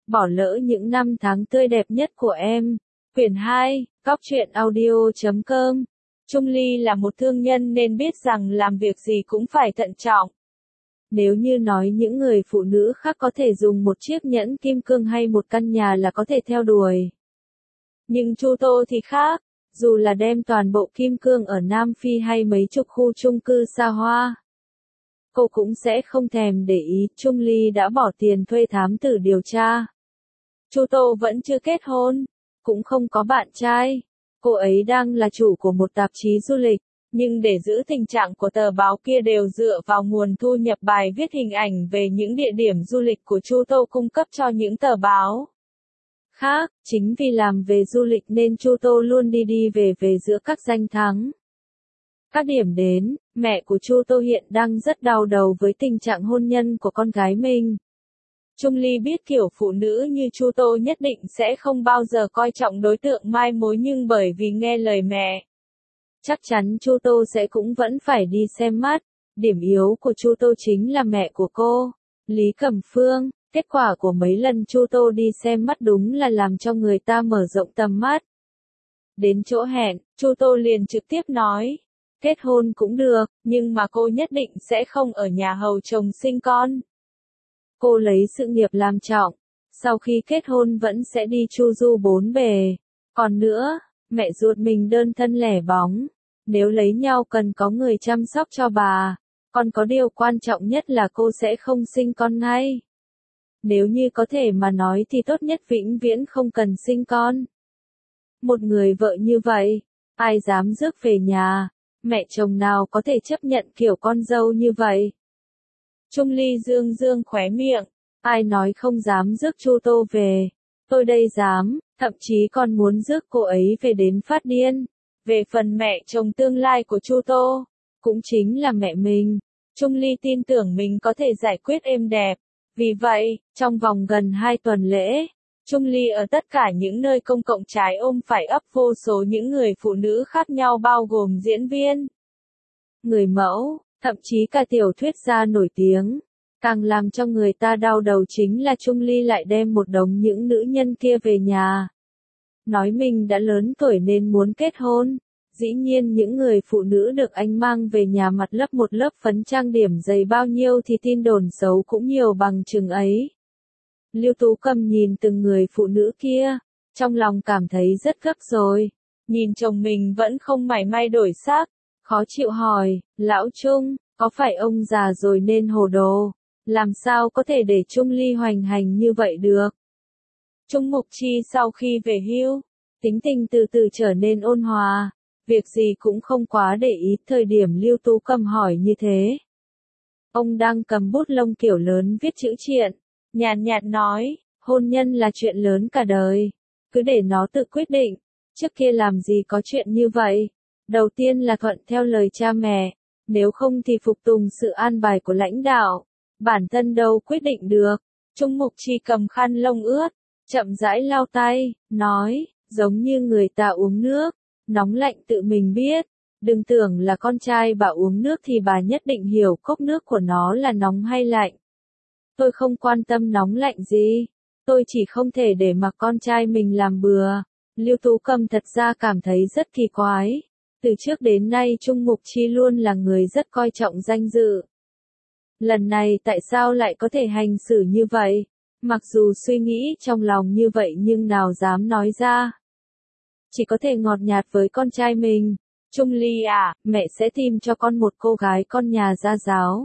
bỏ lỡ những năm tháng tươi đẹp nhất của em. Quyển 2, Cóc truyện audio.com. Trung Ly là một thương nhân nên biết rằng làm việc gì cũng phải thận trọng. Nếu như nói những người phụ nữ khác có thể dùng một chiếc nhẫn kim cương hay một căn nhà là có thể theo đuổi. Nhưng Chu Tô thì khác, dù là đem toàn bộ kim cương ở Nam Phi hay mấy chục khu chung cư xa hoa, cô cũng sẽ không thèm để ý. Trung Ly đã bỏ tiền thuê thám tử điều tra. Chu Tô vẫn chưa kết hôn, cũng không có bạn trai. Cô ấy đang là chủ của một tạp chí du lịch, nhưng để giữ tình trạng của tờ báo kia đều dựa vào nguồn thu nhập bài viết hình ảnh về những địa điểm du lịch của Chu Tô cung cấp cho những tờ báo khác. Chính vì làm về du lịch nên Chu Tô luôn đi đi về về giữa các danh thắng, các điểm đến. Mẹ của Chu Tô hiện đang rất đau đầu với tình trạng hôn nhân của con gái mình. Trung Ly biết kiểu phụ nữ như Chu Tô nhất định sẽ không bao giờ coi trọng đối tượng mai mối, nhưng bởi vì nghe lời mẹ, chắc chắn Chu Tô sẽ cũng vẫn phải đi xem mắt. Điểm yếu của Chu Tô chính là mẹ của cô, Lý Cẩm Phương. Kết quả của mấy lần Chu Tô đi xem mắt đúng là làm cho người ta mở rộng tầm mắt. Đến chỗ hẹn, Chu Tô liền trực tiếp nói, kết hôn cũng được, nhưng mà cô nhất định sẽ không ở nhà hầu chồng sinh con. Cô lấy sự nghiệp làm trọng, sau khi kết hôn vẫn sẽ đi chu du bốn bề. Còn nữa, mẹ ruột mình đơn thân lẻ bóng, nếu lấy nhau cần có người chăm sóc cho bà. Còn có điều quan trọng nhất là cô sẽ không sinh con ngay. Nếu như có thể mà nói thì tốt nhất vĩnh viễn không cần sinh con. Một người vợ như vậy, ai dám rước về nhà, mẹ chồng nào có thể chấp nhận kiểu con dâu như vậy. Trung Ly dương dương khóe miệng, ai nói không dám rước Chu Tô về, tôi đây dám, thậm chí còn muốn rước cô ấy về đến phát điên. Về phần mẹ chồng tương lai của Chu Tô, cũng chính là mẹ mình, Trung Ly tin tưởng mình có thể giải quyết êm đẹp. Vì vậy, trong vòng gần 2 tuần lễ, Trung Ly ở tất cả những nơi công cộng trái ôm phải ấp vô số những người phụ nữ khác nhau, bao gồm diễn viên, người mẫu, thậm chí cả tiểu thuyết gia nổi tiếng. Càng làm cho người ta đau đầu chính là Trung Ly lại đem một đống những nữ nhân kia về nhà. Nói mình đã lớn tuổi nên muốn kết hôn. Dĩ nhiên những người phụ nữ được anh mang về nhà mặt lấp một lớp phấn trang điểm dày bao nhiêu thì tin đồn xấu cũng nhiều bằng chừng ấy. Lưu Tú Cầm nhìn từng người phụ nữ kia, trong lòng cảm thấy rất gấp rồi. Nhìn chồng mình vẫn không mảy may đổi sắc, khó chịu hỏi, lão Trung, có phải ông già rồi nên hồ đồ? Làm sao có thể để Trung Ly hoành hành như vậy được? Trung Mục Chi sau khi về hưu, tính tình từ từ trở nên ôn hòa, việc gì cũng không quá để ý. Thời điểm Lưu Tú Cầm hỏi như thế, ông đang cầm bút lông kiểu lớn viết chữ triện, nhàn nhạt nói, hôn nhân là chuyện lớn cả đời, cứ để nó tự quyết định. Trước kia làm gì có chuyện như vậy, đầu tiên là thuận theo lời cha mẹ, nếu không thì phục tùng sự an bài của lãnh đạo, bản thân đâu quyết định được. Trung Mục Chi cầm khăn lông ướt, chậm rãi lau tay, nói, giống như người ta uống nước, nóng lạnh tự mình biết. Đừng tưởng là con trai bà uống nước thì bà nhất định hiểu cốc nước của nó là nóng hay lạnh. Tôi không quan tâm nóng lạnh gì, tôi chỉ không thể để mặc con trai mình làm bừa. Lưu Tú Cầm thật ra cảm thấy rất kỳ quái. Từ trước đến nay Trung Mục Chi luôn là người rất coi trọng danh dự. Lần này tại sao lại có thể hành xử như vậy? Mặc dù suy nghĩ trong lòng như vậy nhưng nào dám nói ra. Chỉ có thể ngọt nhạt với con trai mình. Trung Ly à, mẹ sẽ tìm cho con một cô gái con nhà gia giáo.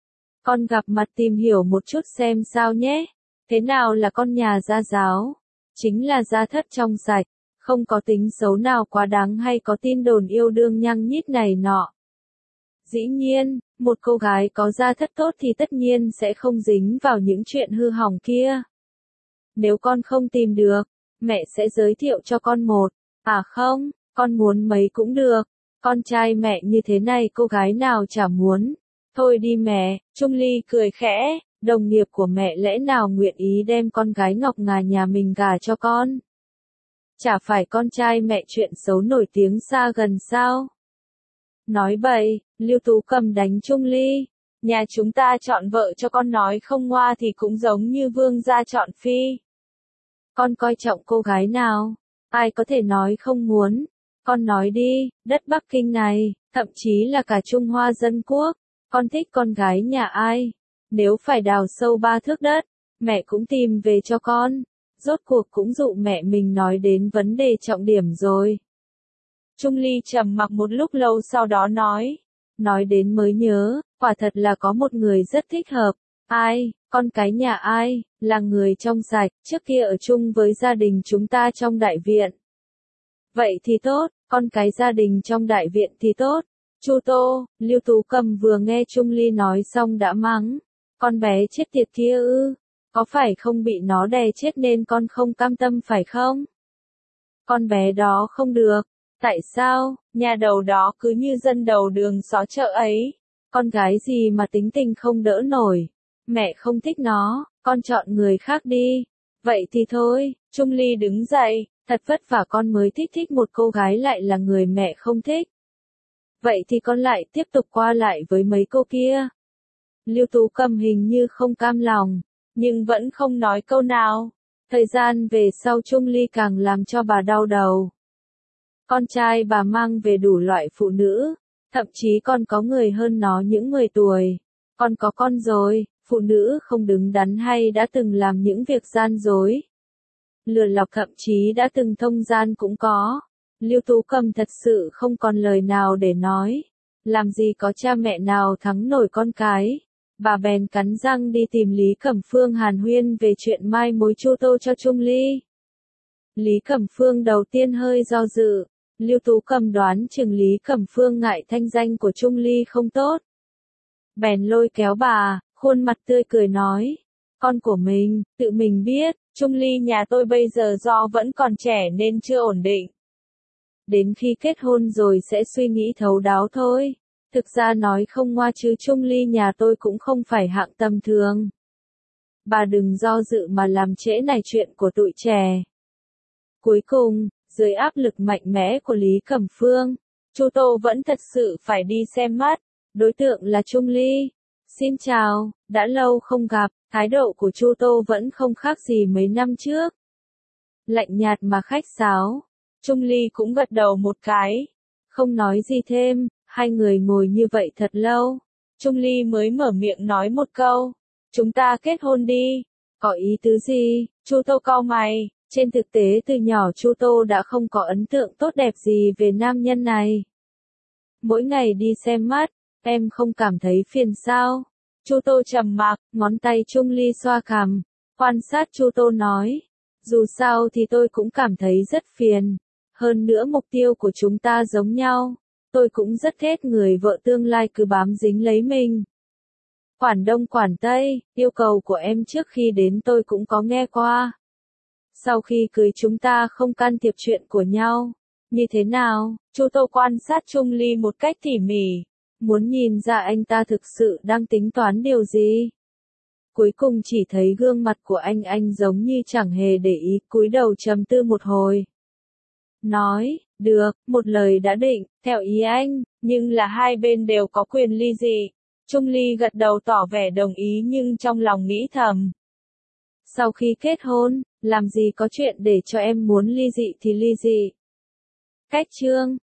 Con gặp mặt tìm hiểu một chút xem sao nhé. Thế nào là con nhà gia giáo? Chính là gia thất trong sạch, không có tính xấu nào quá đáng hay có tin đồn yêu đương nhăng nhít này nọ. Dĩ nhiên, một cô gái có gia thất tốt thì tất nhiên sẽ không dính vào những chuyện hư hỏng kia. Nếu con không tìm được, mẹ sẽ giới thiệu cho con một. À không, con muốn mấy cũng được. Con trai mẹ như thế này cô gái nào chả muốn. Thôi đi mẹ, Trung Ly cười khẽ, đồng nghiệp của mẹ lẽ nào nguyện ý đem con gái ngọc ngà nhà mình gả cho con? Chả phải con trai mẹ chuyện xấu nổi tiếng xa gần sao? Nói bậy, Lưu Tú Cầm đánh Trung Ly. Nhà chúng ta chọn vợ cho con nói không ngoa thì cũng giống như vương gia chọn phi. Con coi trọng cô gái nào? Ai có thể nói không muốn? Con nói đi, đất Bắc Kinh này, thậm chí là cả Trung Hoa Dân Quốc, con thích con gái nhà ai? Nếu phải đào sâu 3 thước đất, mẹ cũng tìm về cho con. Rốt cuộc cũng dụ mẹ mình nói đến vấn đề trọng điểm rồi. Trung Ly trầm mặc một lúc lâu sau đó nói đến mới nhớ, quả thật là có một người rất thích hợp. Ai, con cái nhà ai, là người trong sạch, trước kia ở chung với gia đình chúng ta trong đại viện. Vậy thì tốt, con cái gia đình trong đại viện thì tốt. Chu Tô, Lưu Tú Cầm vừa nghe Trung Ly nói xong đã mắng. Con bé chết tiệt kia ư, có phải không bị nó đè chết nên con không cam tâm phải không? Con bé đó không được. Tại sao, nhà đầu đó cứ như dân đầu đường xó chợ ấy. Con gái gì mà tính tình không đỡ nổi. Mẹ không thích nó, con chọn người khác đi. Vậy thì thôi, Trung Ly đứng dậy, thật vất vả con mới thích một cô gái lại là người mẹ không thích. Vậy thì con lại tiếp tục qua lại với mấy cô kia. Lưu Tú Cầm hình như không cam lòng, nhưng vẫn không nói câu nào. Thời gian về sau Trung Ly càng làm cho bà đau đầu. Con trai bà mang về đủ loại phụ nữ, thậm chí còn có người hơn nó những 10 tuổi. Con có con rồi, phụ nữ không đứng đắn hay đã từng làm những việc gian dối. Lừa lọc thậm chí đã từng thông gian cũng có. Lưu Tú Cầm thật sự không còn lời nào để nói. Làm gì có cha mẹ nào thắng nổi con cái. Bà bèn cắn răng đi tìm Lý Cẩm Phương hàn huyên về chuyện mai mối Chu Tô cho Trung Ly. Lý Cẩm Phương đầu tiên hơi do dự. Lưu Tú Cầm đoán chừng Lý Cẩm Phương ngại thanh danh của Trung Ly không tốt. Bèn lôi kéo bà, khuôn mặt tươi cười nói. Con của mình, tự mình biết, Trung Ly nhà tôi bây giờ do vẫn còn trẻ nên chưa ổn định. Đến khi kết hôn rồi sẽ suy nghĩ thấu đáo thôi. Thực ra nói không ngoa chứ Trung Ly nhà tôi cũng không phải hạng tầm thường. Bà đừng do dự mà làm trễ nải chuyện của tụi trẻ. Cuối cùng, dưới áp lực mạnh mẽ của Lý Cẩm Phương, Chu Tô vẫn thật sự phải đi xem mắt. Đối tượng là Trung Ly. Xin chào, đã lâu không gặp, thái độ của Chu Tô vẫn không khác gì mấy năm trước. Lạnh nhạt mà khách sáo. Trung Ly cũng gật đầu một cái. Không nói gì thêm, hai người ngồi như vậy thật lâu. Trung Ly mới mở miệng nói một câu. Chúng ta kết hôn đi. Có ý tứ gì? Chu Tô cau mày. Trên thực tế từ nhỏ Chu Tô đã không có ấn tượng tốt đẹp gì về nam nhân này. Mỗi ngày đi xem mắt, em không cảm thấy phiền sao? Chu Tô trầm mặc, ngón tay Trung Ly xoa cằm, quan sát Chu Tô nói. Dù sao thì tôi cũng cảm thấy rất phiền. Hơn nữa mục tiêu của chúng ta giống nhau. Tôi cũng rất ghét người vợ tương lai cứ bám dính lấy mình. Quản Đông quản Tây, yêu cầu của em trước khi đến tôi cũng có nghe qua. Sau khi cưới chúng ta không can thiệp chuyện của nhau. Như thế nào? Chu Tô quan sát Trung Ly một cách tỉ mỉ. Muốn nhìn ra anh ta thực sự đang tính toán điều gì. Cuối cùng chỉ thấy gương mặt của anh giống như chẳng hề để ý, cúi đầu trầm tư một hồi. Nói, được, một lời đã định, theo ý anh, nhưng là hai bên đều có quyền ly dị. Trung Ly gật đầu tỏ vẻ đồng ý nhưng trong lòng nghĩ thầm. Sau khi kết hôn, làm gì có chuyện để cho em muốn ly dị thì ly dị. Cách chương